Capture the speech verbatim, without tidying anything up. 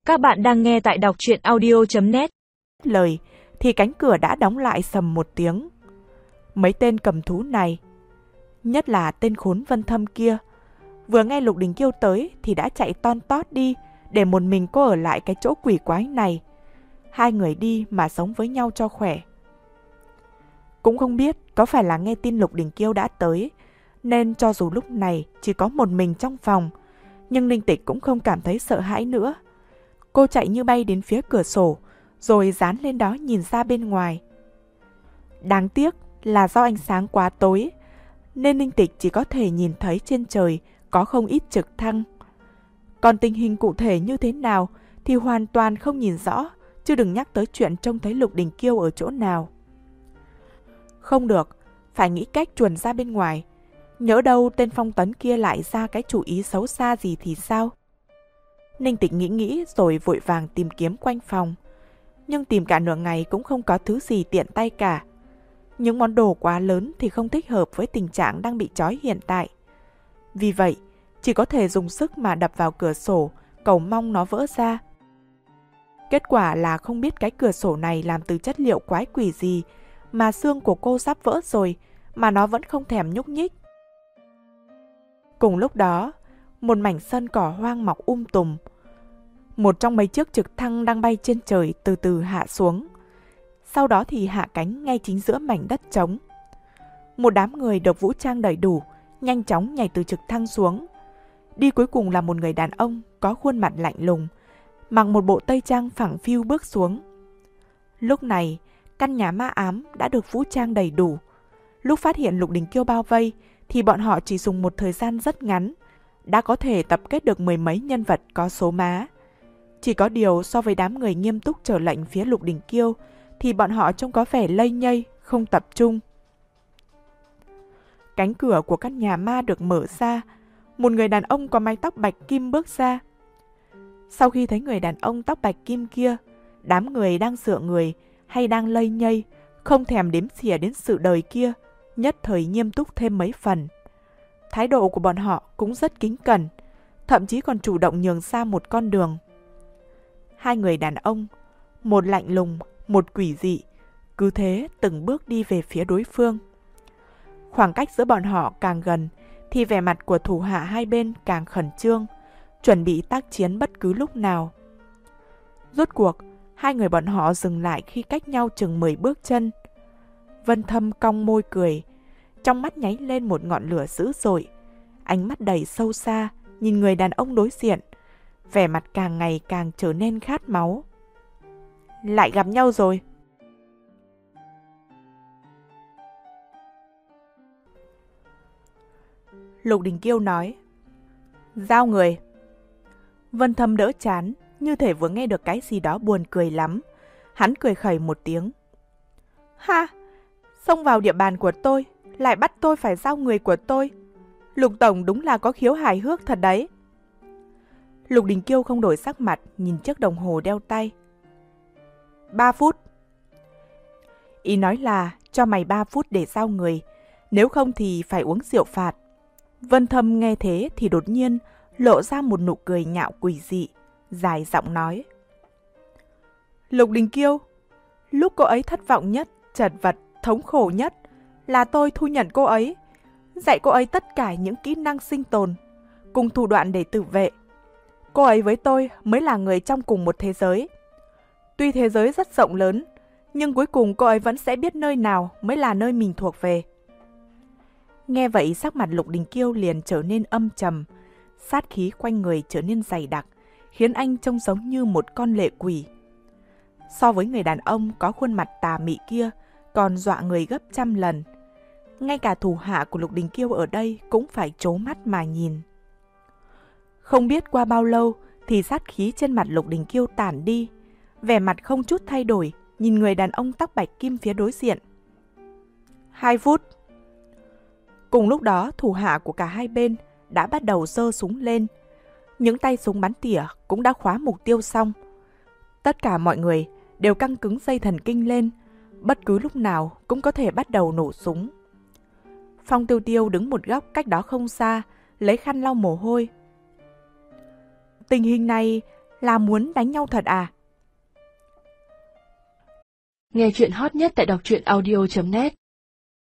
Các bạn đang nghe tại đọc truyện audio chấm net. Lời thì cánh cửa đã đóng lại sầm một tiếng. Mấy tên cầm thú này, nhất là tên khốn Vân Thâm kia, vừa nghe Lục Đình Kiêu tới thì đã chạy ton tót đi, để một mình cô ở lại cái chỗ quỷ quái này. Hai người đi mà sống với nhau cho khỏe. Cũng không biết có phải là nghe tin Lục Đình Kiêu đã tới, nên cho dù lúc này chỉ có một mình trong phòng, nhưng Ninh Tịch cũng không cảm thấy sợ hãi nữa. Cô chạy như bay đến phía cửa sổ, rồi dán lên đó nhìn ra bên ngoài. Đáng tiếc là do ánh sáng quá tối, nên Ninh Tịch chỉ có thể nhìn thấy trên trời có không ít trực thăng. Còn tình hình cụ thể như thế nào thì hoàn toàn không nhìn rõ, chứ đừng nhắc tới chuyện trông thấy Lục Đình Kiêu ở chỗ nào. Không được, phải nghĩ cách chuồn ra bên ngoài. Nhỡ đâu tên Phong Tấn kia lại ra cái chủ ý xấu xa gì thì sao? Ninh Tịch nghĩ nghĩ rồi vội vàng tìm kiếm quanh phòng. Nhưng tìm cả nửa ngày cũng không có thứ gì tiện tay cả. Những món đồ quá lớn thì không thích hợp với tình trạng đang bị trói hiện tại. Vì vậy, chỉ có thể dùng sức mà đập vào cửa sổ, cầu mong nó vỡ ra. Kết quả là không biết cái cửa sổ này làm từ chất liệu quái quỷ gì, mà xương của cô sắp vỡ rồi, mà nó vẫn không thèm nhúc nhích. Cùng lúc đó, một mảnh sân cỏ hoang mọc um tùm. Một trong mấy chiếc trực thăng đang bay trên trời từ từ hạ xuống. Sau đó thì hạ cánh ngay chính giữa mảnh đất trống. Một đám người được vũ trang đầy đủ, nhanh chóng nhảy từ trực thăng xuống. Đi cuối cùng là một người đàn ông có khuôn mặt lạnh lùng, mặc một bộ tây trang phẳng phiu bước xuống. Lúc này, căn nhà ma ám đã được vũ trang đầy đủ. Lúc phát hiện Lục Đình Kiêu bao vây, thì bọn họ chỉ dùng một thời gian rất ngắn, đã có thể tập kết được mười mấy nhân vật có số má. Chỉ có điều so với đám người nghiêm túc chờ lệnh phía Lục Đình Kiêu, thì bọn họ trông có vẻ lây nhây, không tập trung. Cánh cửa của căn nhà ma được mở ra, một người đàn ông có mái tóc bạch kim bước ra. Sau khi thấy người đàn ông tóc bạch kim kia, đám người đang dựa người hay đang lây nhây, không thèm đếm xỉa đến sự đời kia, nhất thời nghiêm túc thêm mấy phần. Thái độ của bọn họ cũng rất kính cẩn, thậm chí còn chủ động nhường ra một con đường. Hai người đàn ông, một lạnh lùng, một quỷ dị, cứ thế từng bước đi về phía đối phương. Khoảng cách giữa bọn họ càng gần, thì vẻ mặt của thủ hạ hai bên càng khẩn trương, chuẩn bị tác chiến bất cứ lúc nào. Rốt cuộc, hai người bọn họ dừng lại khi cách nhau chừng mười bước chân. Vân Thâm cong môi cười, trong mắt nháy lên một ngọn lửa dữ dội, ánh mắt đầy sâu xa, nhìn người đàn ông đối diện, vẻ mặt càng ngày càng trở nên khát máu. Lại gặp nhau rồi. Lục Đình Kiêu nói, giao người. Vân Thâm đỡ chán, như thể vừa nghe được cái gì đó buồn cười lắm. Hắn cười khẩy một tiếng. Ha, xông vào địa bàn của tôi, lại bắt tôi phải giao người của tôi. Lục Tổng đúng là có khiếu hài hước thật đấy. Lục Đình Kiêu không đổi sắc mặt, nhìn chiếc đồng hồ đeo tay. Ba phút. Ý nói là cho mày ba phút để giao người, nếu không thì phải uống rượu phạt. Vân Thâm nghe thế thì đột nhiên lộ ra một nụ cười nhạo quỷ dị, dài giọng nói. Lục Đình Kiêu, lúc cô ấy thất vọng nhất, chật vật, thống khổ nhất, là tôi thu nhận cô ấy, dạy cô ấy tất cả những kỹ năng sinh tồn, cùng thủ đoạn để tự vệ. Cô ấy với tôi mới là người trong cùng một thế giới. Tuy thế giới rất rộng lớn, nhưng cuối cùng cô ấy vẫn sẽ biết nơi nào mới là nơi mình thuộc về. Nghe vậy sắc mặt Lục Đình Kiêu liền trở nên âm trầm, sát khí quanh người trở nên dày đặc, khiến anh trông giống như một con lệ quỷ. So với người đàn ông có khuôn mặt tà mị kia, còn dọa người gấp trăm lần. Ngay cả thủ hạ của Lục Đình Kiêu ở đây cũng phải trố mắt mà nhìn. Không biết qua bao lâu thì sát khí trên mặt Lục Đình Kiêu tản đi, vẻ mặt không chút thay đổi, nhìn người đàn ông tóc bạch kim phía đối diện. Hai phút. Cùng lúc đó, thủ hạ của cả hai bên đã bắt đầu giơ súng lên. Những tay súng bắn tỉa cũng đã khóa mục tiêu xong. Tất cả mọi người đều căng cứng dây thần kinh lên, bất cứ lúc nào cũng có thể bắt đầu nổ súng. Phong Tiêu Tiêu đứng một góc cách đó không xa, lấy khăn lau mồ hôi. Tình hình này Là muốn đánh nhau thật à? Nghe chuyện hot nhất tại đọc truyện audio chấm net